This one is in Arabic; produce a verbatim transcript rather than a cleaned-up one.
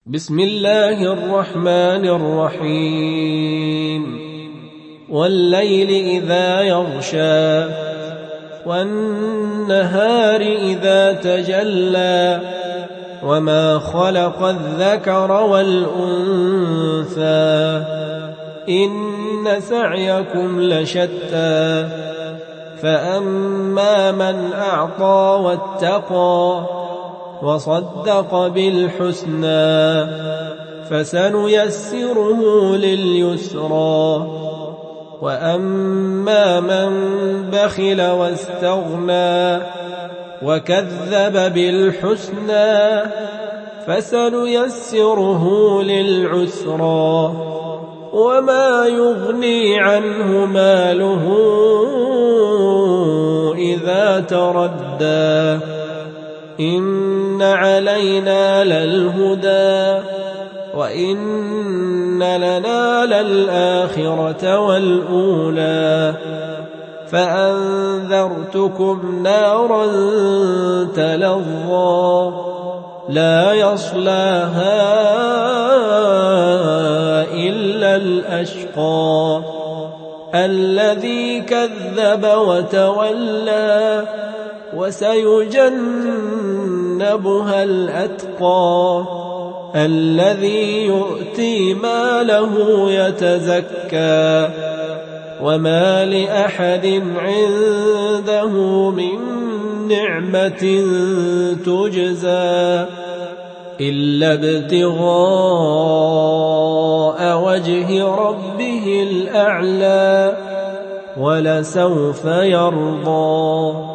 بسم الله الرحمن الرحيم والليل إذا يغشى والنهار إذا تجلى وما خلق الذكر والأنثى إن سعيكم لشتى فأما من أعطى واتقى وصدق بالحسنى فسنيسره لليسرى وأما من بخل واستغنى وكذب بالحسنى فسنيسره للعسرى وما يغني عنه ماله إذا تردى إن علينا للهدى وإن لنا للآخرة والأولى فأنذرتكم نارا تلظى لا يصلاها إلا الأشقى الذي كذب وتولى وسيجنبها الأتقى الذي يؤتي ماله يتزكى وما لأحد عنده من نعمة تجزى إلا ابتغاء وجه ربه الأعلى ولسوف يرضى.